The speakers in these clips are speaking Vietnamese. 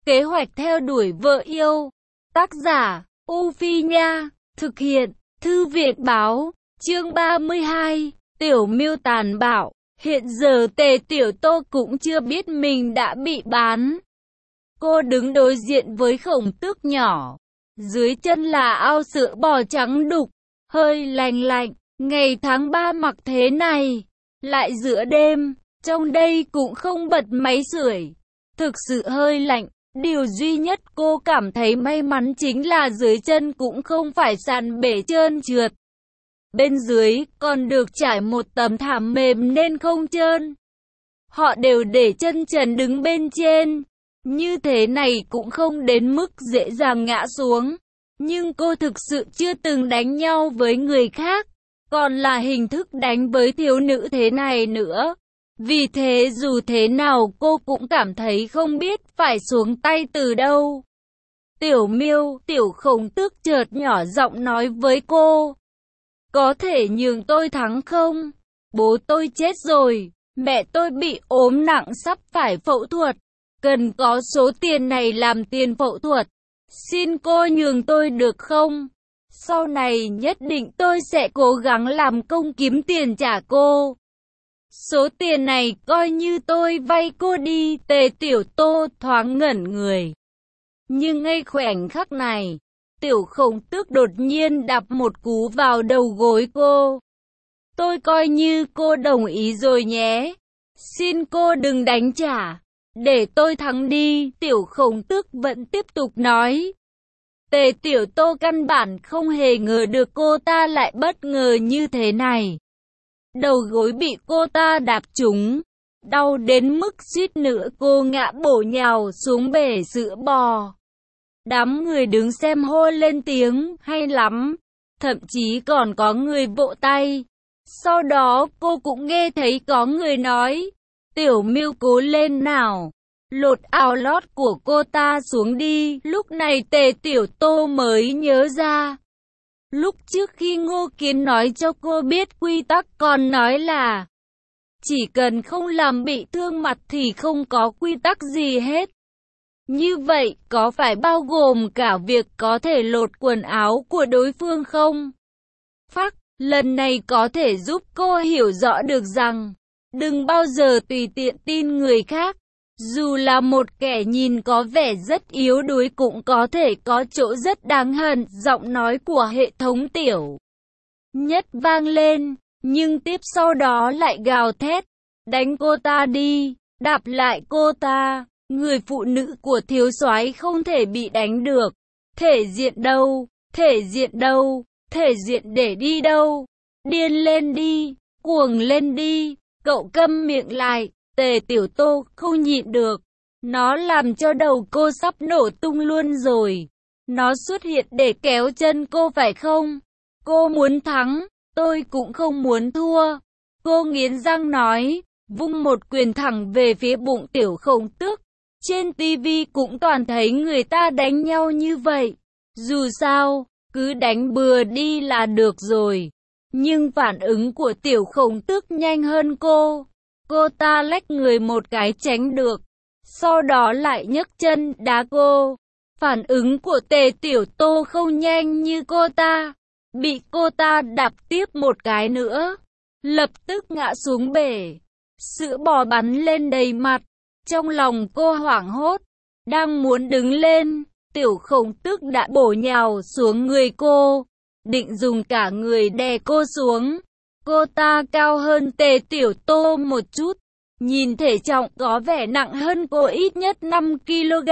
Kế hoạch theo đuổi vợ yêu. Tác giả, U Phi Nha. Thực hiện, Thư viện Báo. Chương 32. Tiểu Miêu tàn bạo. Hiện giờ Tề Tiểu Tô cũng chưa biết mình đã bị bán. Cô đứng đối diện với Khổng Tước nhỏ. Dưới chân là ao sữa bò trắng đục, hơi lành lạnh. Ngày tháng 3 mặc thế này, lại giữa đêm, trong đây cũng không bật máy sưởi. Thực sự hơi lạnh. Điều duy nhất cô cảm thấy may mắn chính là dưới chân cũng không phải sàn bể trơn trượt. Bên dưới còn được trải một tấm thảm mềm nên không trơn. Họ đều để chân trần đứng bên trên. Như thế này cũng không đến mức dễ dàng ngã xuống. Nhưng cô thực sự chưa từng đánh nhau với người khác, còn là hình thức đánh với thiếu nữ thế này nữa. Vì thế dù thế nào cô cũng cảm thấy không biết phải xuống tay từ đâu. Tiểu Miêu, Tiểu Khổng Tước chợt nhỏ giọng nói với cô. Có thể nhường tôi thắng không? Bố tôi chết rồi, mẹ tôi bị ốm nặng sắp phải phẫu thuật. Cần có số tiền này làm tiền phẫu thuật. Xin cô nhường tôi được không? Sau này nhất định tôi sẽ cố gắng làm công kiếm tiền trả cô. Số tiền này coi như tôi vay cô đi. Tề Tiểu Tô thoáng ngẩn người. Nhưng ngay khoảnh khắc này, Tiểu Khổng Tước đột nhiên đạp một cú vào đầu gối cô. Tôi coi như cô đồng ý rồi nhé. Xin cô đừng đánh trả. Để tôi thắng đi. Tiểu Khổng Tước vẫn tiếp tục nói. Tề Tiểu Tô căn bản không hề ngờ được cô ta lại bất ngờ như thế này. Đầu gối bị cô ta đạp trúng, đau đến mức suýt nữa cô ngã bổ nhào xuống bể sữa bò. Đám người đứng xem hô lên tiếng hay lắm, thậm chí còn có người vỗ tay. Sau đó cô cũng nghe thấy có người nói, Tiểu Miêu cố lên nào, lột áo lót của cô ta xuống đi. Lúc này Tề Tiểu Tô mới nhớ ra. Lúc trước khi Ngô Kiến nói cho cô biết quy tắc còn nói là chỉ cần không làm bị thương mặt thì không có quy tắc gì hết. Như vậy có phải bao gồm cả việc có thể lột quần áo của đối phương không? Phắc, lần này có thể giúp cô hiểu rõ được rằng đừng bao giờ tùy tiện tin người khác. Dù là một kẻ nhìn có vẻ rất yếu đuối cũng có thể có chỗ rất đáng hận. Giọng nói của hệ thống Tiểu Nhất vang lên, nhưng tiếp sau đó lại gào thét. Đánh cô ta đi, đạp lại cô ta. Người phụ nữ của thiếu soái không thể bị đánh được. Thể diện đâu, thể diện đâu, thể diện để đi đâu. Điên lên đi, cuồng lên đi, cậu câm miệng lại. Tề Tiểu Tô không nhịn được. Nó làm cho đầu cô sắp nổ tung luôn rồi. Nó xuất hiện để kéo chân cô phải không? Cô muốn thắng, tôi cũng không muốn thua. Cô nghiến răng nói, vung một quyền thẳng về phía bụng Tiểu Khổng Tước. Trên tivi cũng toàn thấy người ta đánh nhau như vậy. Dù sao, cứ đánh bừa đi là được rồi. Nhưng phản ứng của Tiểu Khổng Tước nhanh hơn cô. Cô ta lách người một cái tránh được, sau đó lại nhấc chân đá cô. Phản ứng của Tề Tiểu Tô không nhanh như cô ta, bị cô ta đạp tiếp một cái nữa, lập tức ngã xuống bể. Sữa bò bắn lên đầy mặt, trong lòng cô hoảng hốt, đang muốn đứng lên, Tiểu Khổng Tước đã bổ nhào xuống người cô, định dùng cả người đè cô xuống. Cô ta cao hơn Tề Tiểu Tô một chút, nhìn thể trọng có vẻ nặng hơn cô ít nhất 5 kg.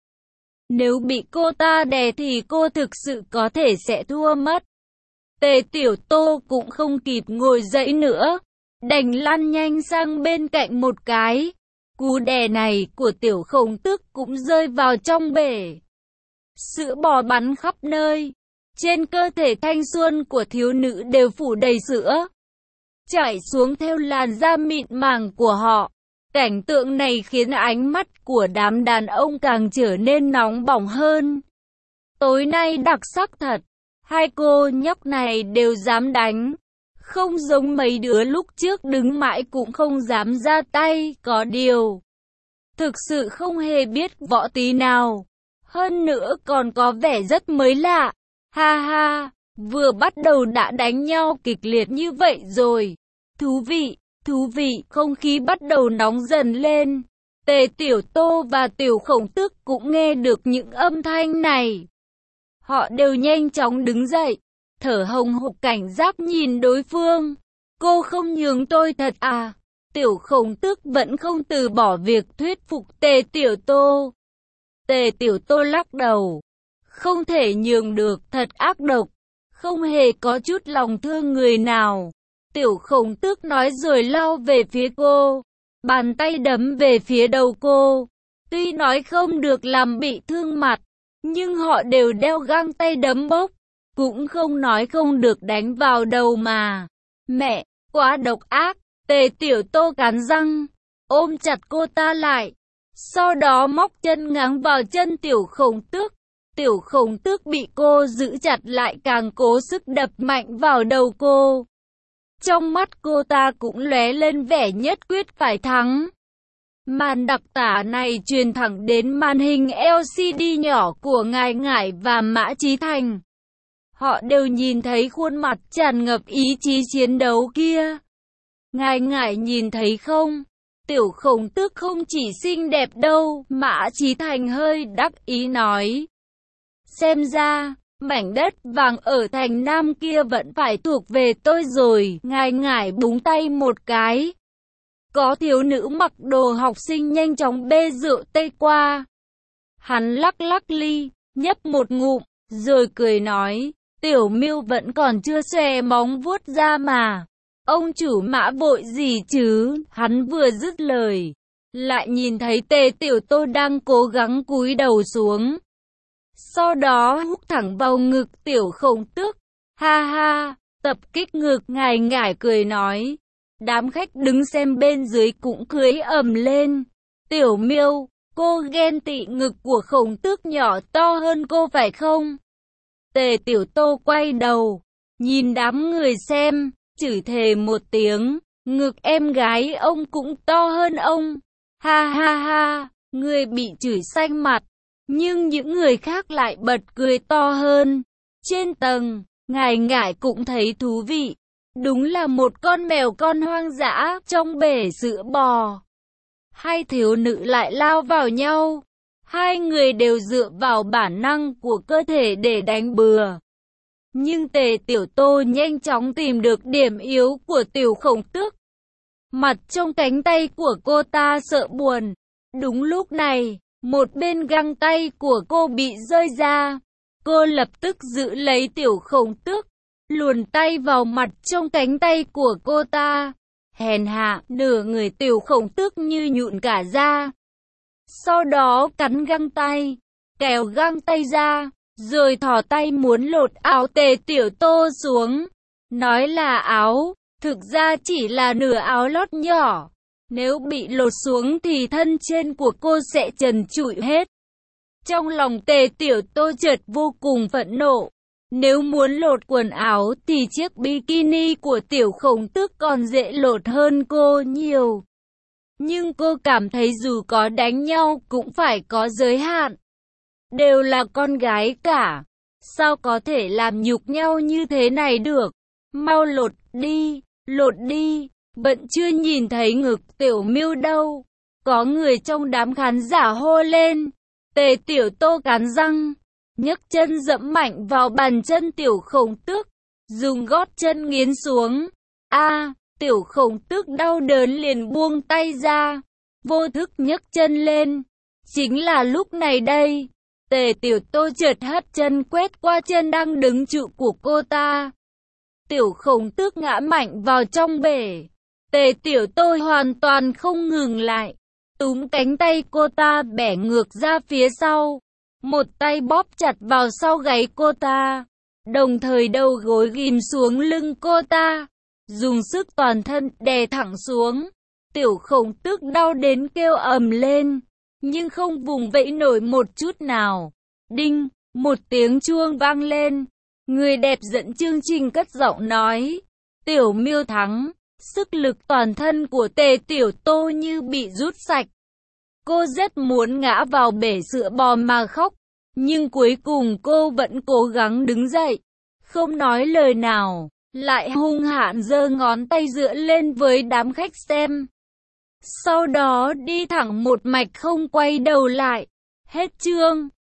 Nếu bị cô ta đè thì cô thực sự có thể sẽ thua mất. Tề Tiểu Tô cũng không kịp ngồi dậy nữa, đành lăn nhanh sang bên cạnh một cái. Cú đè này của Tiểu Khổng Tước cũng rơi vào trong bể. Sữa bò bắn khắp nơi, trên cơ thể thanh xuân của thiếu nữ đều phủ đầy sữa, chảy xuống theo làn da mịn màng của họ. Cảnh tượng này khiến ánh mắt của đám đàn ông càng trở nên nóng bỏng hơn. Tối nay đặc sắc thật, hai cô nhóc này đều dám đánh. Không giống mấy đứa lúc trước đứng mãi cũng không dám ra tay. Có điều thực sự không hề biết võ tí nào. Hơn nữa còn có vẻ rất mới lạ. Ha ha, vừa bắt đầu đã đánh nhau kịch liệt như vậy rồi. Thú vị, không khí bắt đầu nóng dần lên. Tề Tiểu Tô và Tiểu Khổng Tước cũng nghe được những âm thanh này. Họ đều nhanh chóng đứng dậy, thở hồng hộc cảnh giác nhìn đối phương. Cô không nhường tôi thật à? Tiểu Khổng Tước vẫn không từ bỏ việc thuyết phục Tề Tiểu Tô. Tề Tiểu Tô lắc đầu. Không thể nhường được, thật ác độc. Không hề có chút lòng thương người nào. Tiểu Khổng Tước nói rồi lao về phía cô. Bàn tay đấm về phía đầu cô. Tuy nói không được làm bị thương mặt, nhưng họ đều đeo găng tay đấm bốc. Cũng không nói không được đánh vào đầu mà. Mẹ, quá độc ác. Tề Tiểu Tô cắn răng, ôm chặt cô ta lại. Sau đó móc chân ngáng vào chân Tiểu Khổng Tước. Tiểu Khổng Tước bị cô giữ chặt lại càng cố sức đập mạnh vào đầu cô. Trong mắt cô ta cũng lóe lên vẻ nhất quyết phải thắng. Màn đặc tả này truyền thẳng đến màn hình LCD nhỏ của Ngải Ngải và Mã Chí Thành. Họ đều nhìn thấy khuôn mặt tràn ngập ý chí chiến đấu kia. Ngải Ngải nhìn thấy không? Tiểu Khổng Tước không chỉ xinh đẹp đâu, Mã Chí Thành hơi đắc ý nói. Xem ra, mảnh đất vàng ở thành Nam kia vẫn phải thuộc về tôi rồi. Ngải Ngải búng tay một cái. Có thiếu nữ mặc đồ học sinh nhanh chóng bê rượu tây qua. Hắn lắc lắc ly, nhấp một ngụm, rồi cười nói, Tiểu Miêu vẫn còn chưa xòe móng vuốt ra mà. Ông chủ Mã vội gì chứ? Hắn vừa dứt lời, lại nhìn thấy Tề Tiểu Tô đang cố gắng cúi đầu xuống. Sau đó húc thẳng vào ngực Tiểu Khổng Tước. Ha ha, tập kích ngực. Ngải Ngải cười nói. Đám khách đứng xem bên dưới cũng cười ầm lên. Tiểu Miêu, cô ghen tị ngực của Khổng Tước nhỏ to hơn cô phải không? Tề Tiểu Tô quay đầu, nhìn đám người xem, chửi thề một tiếng. Ngực em gái ông cũng to hơn ông. Ha ha ha, người bị chửi xanh mặt. Nhưng những người khác lại bật cười to hơn. Trên tầng, Ngải Ngải cũng thấy thú vị. Đúng là một con mèo con hoang dã trong bể sữa bò. Hai thiếu nữ lại lao vào nhau. Hai người đều dựa vào bản năng của cơ thể để đánh bừa. Nhưng Tề Tiểu Tô nhanh chóng tìm được điểm yếu của Tiểu Khổng Tước. Mặt trong cánh tay của cô ta sợ buồn. Đúng lúc này, một bên găng tay của cô bị rơi ra. Cô lập tức giữ lấy Tiểu Khổng Tước, luồn tay vào mặt trong cánh tay của cô ta. Hèn hạ, nửa người Tiểu Khổng Tước như nhũn cả ra. Sau đó cắn găng tay, kéo găng tay ra, rồi thò tay muốn lột áo Tề Tiểu Tô xuống. Nói là áo, thực ra chỉ là nửa áo lót nhỏ. Nếu bị lột xuống thì thân trên của cô sẽ trần trụi hết. Trong lòng Tề Tiểu Tô chợt vô cùng phẫn nộ. Nếu muốn lột quần áo thì chiếc bikini của Tiểu Khổng Tước còn dễ lột hơn cô nhiều. Nhưng cô cảm thấy dù có đánh nhau cũng phải có giới hạn. Đều là con gái cả. Sao có thể làm nhục nhau như thế này được? Mau lột đi, lột đi. Vẫn chưa nhìn thấy ngực Tiểu Miêu đâu. Có người trong đám khán giả hô lên. Tề Tiểu Tô cắn răng, nhấc chân dẫm mạnh vào bàn chân Tiểu Khổng Tước, dùng gót chân nghiến xuống. Tiểu Khổng Tước đau đớn liền buông tay ra, vô thức nhấc chân lên. Chính là lúc này đây, Tề Tiểu Tô chợt hất chân quét qua chân đang đứng trụ của cô ta. Tiểu Khổng Tước ngã mạnh vào trong bể. Tề Tiểu Tô hoàn toàn không ngừng lại, túm cánh tay cô ta bẻ ngược ra phía sau, một tay bóp chặt vào sau gáy cô ta, đồng thời đầu gối ghim xuống lưng cô ta, dùng sức toàn thân đè thẳng xuống. Tiểu Khổng Tước đau đến kêu ầm lên, nhưng không vùng vẫy nổi một chút nào. Đinh, một tiếng chuông vang lên, người đẹp dẫn chương trình cất giọng nói, Tiểu Miêu thắng. Sức lực toàn thân của Tề Tiểu Tô như bị rút sạch. Cô rất muốn ngã vào bể sữa bò mà khóc, nhưng cuối cùng cô vẫn cố gắng đứng dậy, không nói lời nào, lại hung hãn giơ ngón tay dựa lên với đám khách xem. Sau đó đi thẳng một mạch không quay đầu lại. Hết chương.